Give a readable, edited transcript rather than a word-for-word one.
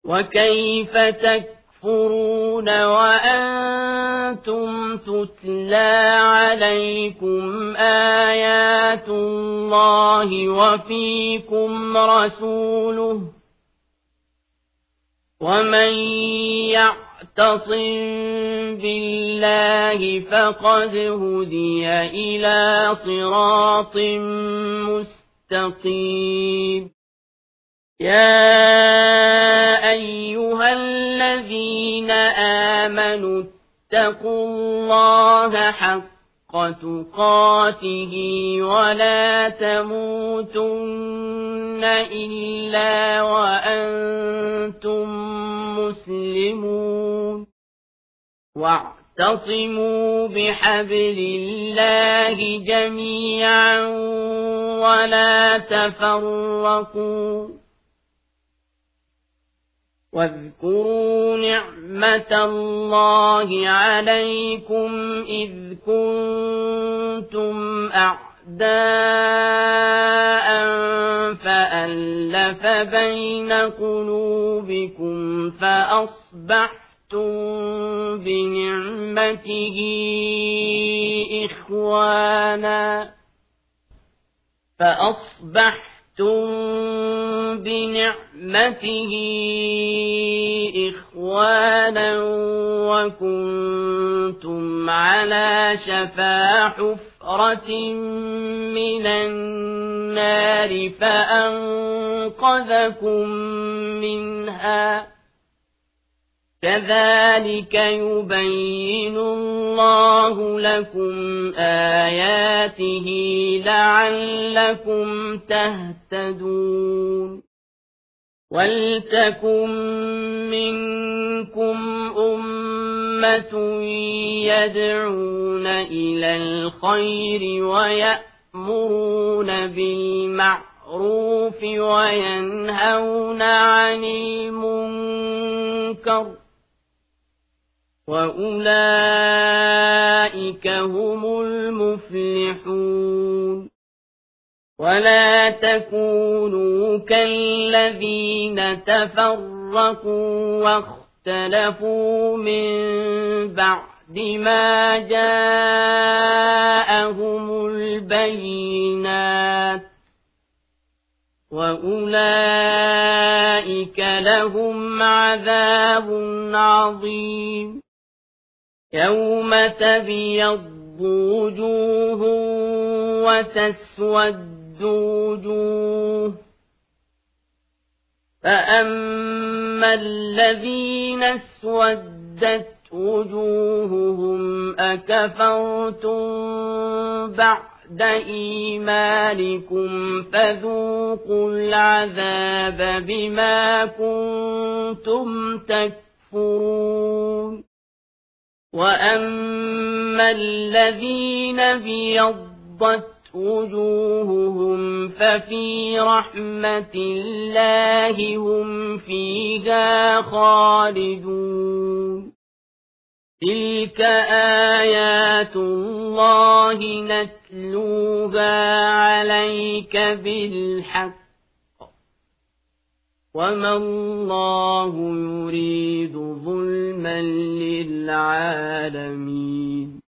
وكيف تكفرون وأنتم تتلى عليكم آيات الله وفيكم رسوله ومن يعتصم بالله فقد هدي إلى صراط مستقيم يا أيها الذين آمنوا اتقوا الله حق تقاته ولا تموتن إلا وأنتم مسلمون واعتصموا بحبل الله جميعا ولا تفرقوا واذكروا نعمة الله عليكم إذ كنتم أعداء فألف بين قلوبكم فأصبحتم بنعمته إخوانا وكنتم على شفا حفرة من النار فأنقذكم منها كذلك يبين الله لكم آياته لعلكم تهتدون ولتكن منكم أمة يدعون إلى الخير ويأمرون بالمعروف وينهون عن المنكر وأولئك هم المفلحون ولا تكونوا كالذين تفرقوا واختلفوا من بعد ما جاءهم البينات وأولئك لهم عذاب عظيم يوم تبيض وجوه وتسود وجوه فأما الذين اسودت وجوههم أكفرتم بعد إيمانكم فذوقوا العذاب بما كنتم تكفرون وأما الذين ابيضت وجوههم ففي رحمة الله هم فيها خالدون تلك آيات الله نتلوها عليك بالحق وما الله يريد ظلما للعالمين